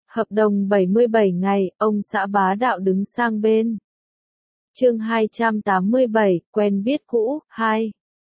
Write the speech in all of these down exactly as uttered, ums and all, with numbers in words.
Hợp đồng bảy mươi bảy ngày, ông xã bá đạo đứng sang bên. Chương hai trăm tám mươi bảy, quen biết cũ, hai.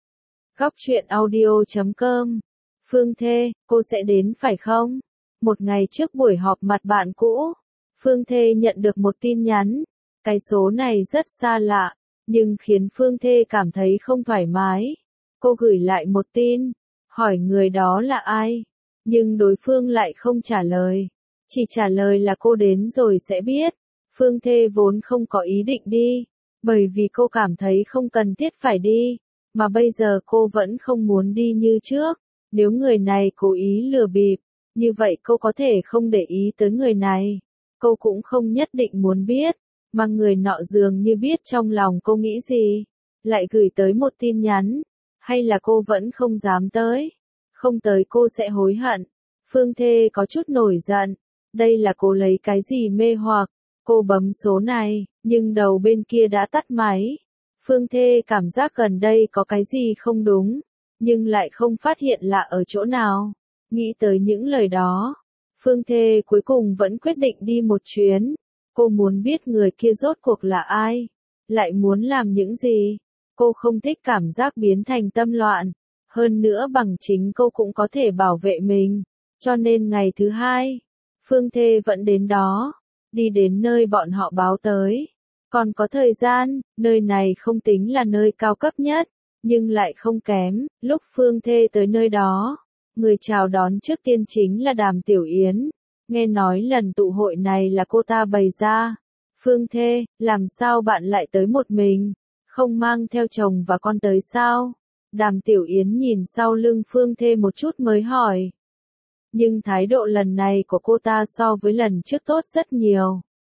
Góc truyện audio chấm com. Phương Thê, cô sẽ đến phải không? Một ngày trước buổi họp mặt bạn cũ, Phương Thê nhận được một tin nhắn. Cái số này rất xa lạ, nhưng khiến Phương Thê cảm thấy không thoải mái. Cô gửi lại một tin, hỏi người đó là ai, nhưng đối phương lại không trả lời. Chỉ trả lời là cô đến rồi sẽ biết. Phương Thê vốn không có ý định đi, bởi vì cô cảm thấy không cần thiết phải đi, mà bây giờ cô vẫn không muốn đi như trước. Nếu người này cố ý lừa bịp, như vậy cô có thể không để ý tới người này. Cô cũng không nhất định muốn biết, mà người nọ dường như biết trong lòng cô nghĩ gì, lại gửi tới một tin nhắn, hay là cô vẫn không dám tới. Không tới cô sẽ hối hận. Phương Thê có chút nổi giận. Đây là cô lấy cái gì mê hoặc? Cô bấm số này, nhưng đầu bên kia đã tắt máy. Phương Thê cảm giác gần đây có cái gì không đúng, nhưng lại không phát hiện là ở chỗ nào. Nghĩ tới những lời đó, Phương Thê cuối cùng vẫn quyết định đi một chuyến. Cô muốn biết người kia rốt cuộc là ai, lại muốn làm những gì. Cô không thích cảm giác biến thành tâm loạn. Hơn nữa bằng chính cô cũng có thể bảo vệ mình. Cho nên ngày thứ hai, Phương Thê vẫn đến đó, đi đến nơi bọn họ báo tới. Còn có thời gian, nơi này không tính là nơi cao cấp nhất, nhưng lại không kém. Lúc Phương Thê tới nơi đó, người chào đón trước tiên chính là Đàm Tiểu Yến. Nghe nói lần tụ hội này là cô ta bày ra. Phương Thê, làm sao bạn lại tới một mình? Không mang theo chồng và con tới sao? Đàm Tiểu Yến nhìn sau lưng Phương Thê một chút mới hỏi. Nhưng thái độ lần này của cô ta so với lần trước tốt rất nhiều.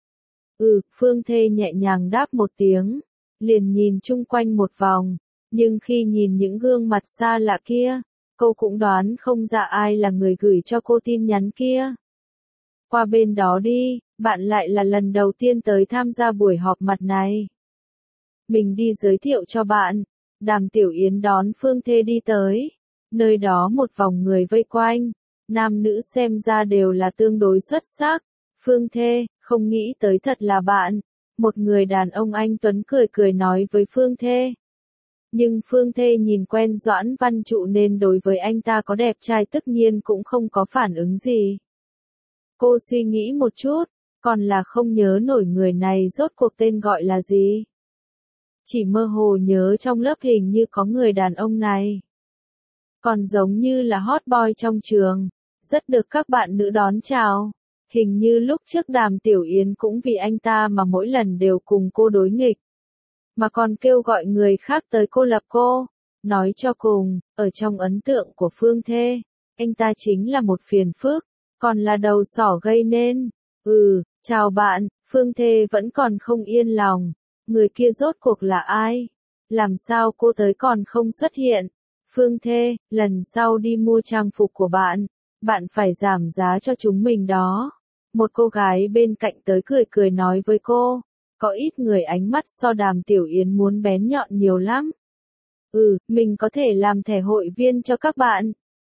Ừ, Phương Thê nhẹ nhàng đáp một tiếng, liền nhìn chung quanh một vòng, nhưng khi nhìn những gương mặt xa lạ kia, cô cũng đoán không ra ai là người gửi cho cô tin nhắn kia. Qua bên đó đi, bạn lại là lần đầu tiên tới tham gia buổi họp mặt này. Mình đi giới thiệu cho bạn. Đàm Tiểu Yến đón Phương Thê đi tới. Nơi đó một vòng người vây quanh, nam nữ xem ra đều là tương đối xuất sắc. Phương Thê, không nghĩ tới thật là bạn. Một người đàn ông anh tuấn cười cười nói với Phương Thê. Nhưng Phương Thê nhìn quen Doãn Văn Trụ nên đối với anh ta có đẹp trai tất nhiên cũng không có phản ứng gì. Cô suy nghĩ một chút, còn là không nhớ nổi người này rốt cuộc tên gọi là gì. Chỉ mơ hồ nhớ trong lớp hình như có người đàn ông này. Còn giống như là hot boy trong trường, rất được các bạn nữ đón chào. Hình như lúc trước Đàm Tiểu Yến cũng vì anh ta mà mỗi lần đều cùng cô đối nghịch. Mà còn kêu gọi người khác tới cô lập cô. Nói cho cùng, ở trong ấn tượng của Phương Thê, anh ta chính là một phiền phức, còn là đầu sỏ gây nên. Ừ, chào bạn, Phương Thê vẫn còn không yên lòng. Người kia rốt cuộc là ai? Làm sao cô tới còn không xuất hiện? Phương Thê, lần sau đi mua trang phục của bạn, bạn phải giảm giá cho chúng mình đó. Một cô gái bên cạnh tới cười cười nói với cô. Có ít người ánh mắt so Đàm Tiểu Yến muốn bén nhọn nhiều lắm. Ừ, mình có thể làm thẻ hội viên cho các bạn.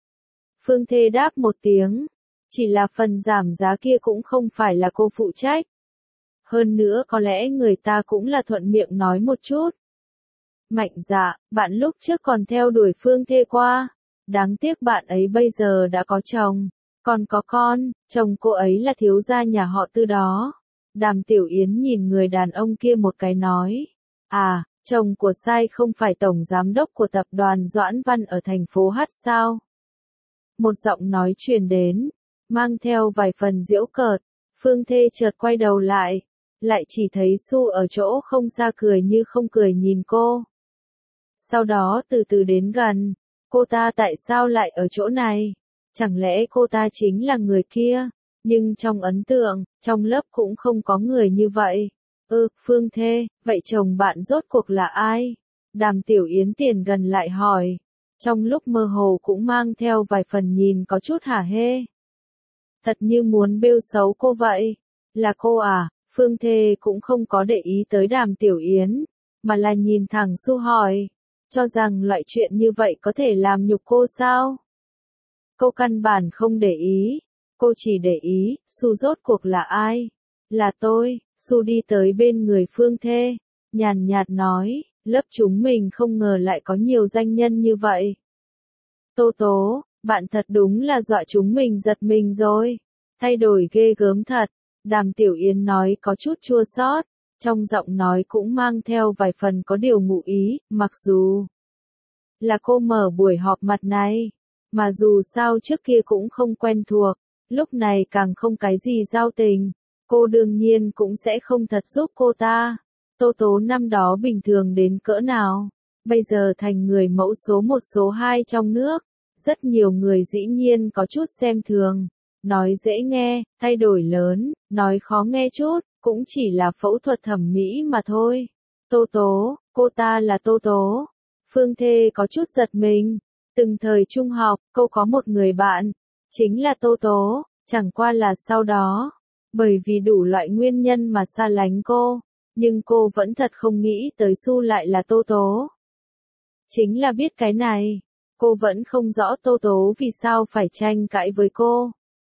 Phương Thê đáp một tiếng. Chỉ là phần giảm giá kia cũng không phải là cô phụ trách. Hơn nữa có lẽ người ta cũng là thuận miệng nói một chút. Mạnh Dạ, bạn lúc trước còn theo đuổi Phương Thê qua. Đáng tiếc bạn ấy bây giờ đã có chồng, còn có con, chồng cô ấy là thiếu gia nhà họ Tư đó. Đàm Tiểu Yến nhìn người đàn ông kia một cái nói. À, chồng của Sai không phải tổng giám đốc của tập đoàn Doãn Văn ở thành phố Hát sao? Một giọng nói truyền đến, mang theo vài phần giễu cợt. Phương Thê chợt quay đầu lại, lại chỉ thấy Su ở chỗ không xa cười như không cười nhìn cô. Sau đó từ từ đến gần, cô ta tại sao lại ở chỗ này? Chẳng lẽ cô ta chính là người kia? Nhưng trong ấn tượng, trong lớp cũng không có người như vậy. Ừ, Phương Thê, vậy chồng bạn rốt cuộc là ai? Đàm Tiểu Yến tiền gần lại hỏi. Trong lúc mơ hồ cũng mang theo vài phần nhìn có chút hả hê. Thật như muốn bêu xấu cô vậy. Là cô à? Phương Thê cũng không có để ý tới Đàm Tiểu Yến, mà là nhìn thẳng Su hỏi. Cho rằng loại chuyện như vậy có thể làm nhục cô sao? Cô căn bản không để ý. Cô chỉ để ý, Su rốt cuộc là ai? Là tôi. Su đi tới bên người Phương Thê, nhàn nhạt nói, lớp chúng mình không ngờ lại có nhiều danh nhân như vậy. Tô Tố, bạn thật đúng là dọa chúng mình giật mình rồi. Thay đổi ghê gớm thật. Đàm Tiểu Yến nói có chút chua xót, trong giọng nói cũng mang theo vài phần có điều ngụ ý, mặc dù là cô mở buổi họp mặt này, mà dù sao trước kia cũng không quen thuộc, lúc này càng không cái gì giao tình, cô đương nhiên cũng sẽ không thật giúp cô ta. Tô Tố năm đó bình thường đến cỡ nào, bây giờ thành người mẫu số một số hai trong nước, rất nhiều người dĩ nhiên có chút xem thường. Nói dễ nghe, thay đổi lớn, nói khó nghe chút, cũng chỉ là phẫu thuật thẩm mỹ mà thôi. Tô Tố, cô ta là Tô Tố. Phương Thê có chút giật mình. Từng thời trung học, cô có một người bạn, chính là Tô Tố, chẳng qua là sau đó, bởi vì đủ loại nguyên nhân mà xa lánh cô, nhưng cô vẫn thật không nghĩ tới Su lại là Tô Tố. Chính là biết cái này, cô vẫn không rõ Tô Tố vì sao phải tranh cãi với cô.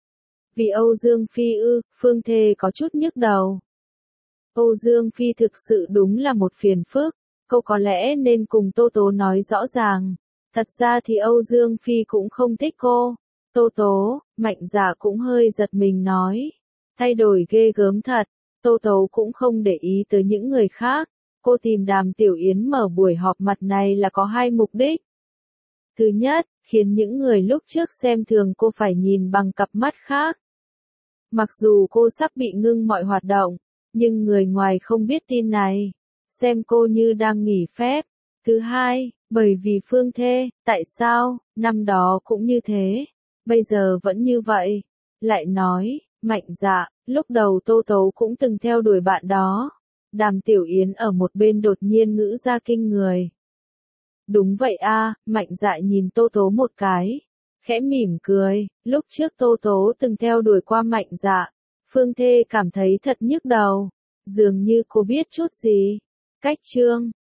Vì Âu Dương Phi ư, Phương Thê có chút nhức đầu. Âu Dương Phi thực sự đúng là một phiền phức, cô có lẽ nên cùng Tô Tố nói rõ ràng. Thật ra thì Âu Dương Phi cũng không thích cô. Tô Tố, Mạnh Dạ cũng hơi giật mình nói. Thay đổi ghê gớm thật, Tô Tố cũng không để ý tới những người khác. Cô tìm Đàm Tiểu Yến mở buổi họp mặt này là có hai mục đích. Thứ nhất, khiến những người lúc trước xem thường cô phải nhìn bằng cặp mắt khác. Mặc dù cô sắp bị ngưng mọi hoạt động, nhưng người ngoài không biết tin này, xem cô như đang nghỉ phép. Thứ hai, bởi vì Phương Thê, tại sao, năm đó cũng như thế, bây giờ vẫn như vậy. Lại nói, Mạnh Dạ, lúc đầu Tô Tố cũng từng theo đuổi bạn đó. Đàm Tiểu Yến ở một bên đột nhiên ngữ ra kinh người. Đúng vậy a, Mạnh Dạ nhìn Tô Tố một cái, khẽ mỉm cười, lúc trước Tô Tố từng theo đuổi qua Mạnh Dạ. Phương Thê cảm thấy thật nhức đầu, dường như cô biết chút gì. Cách chương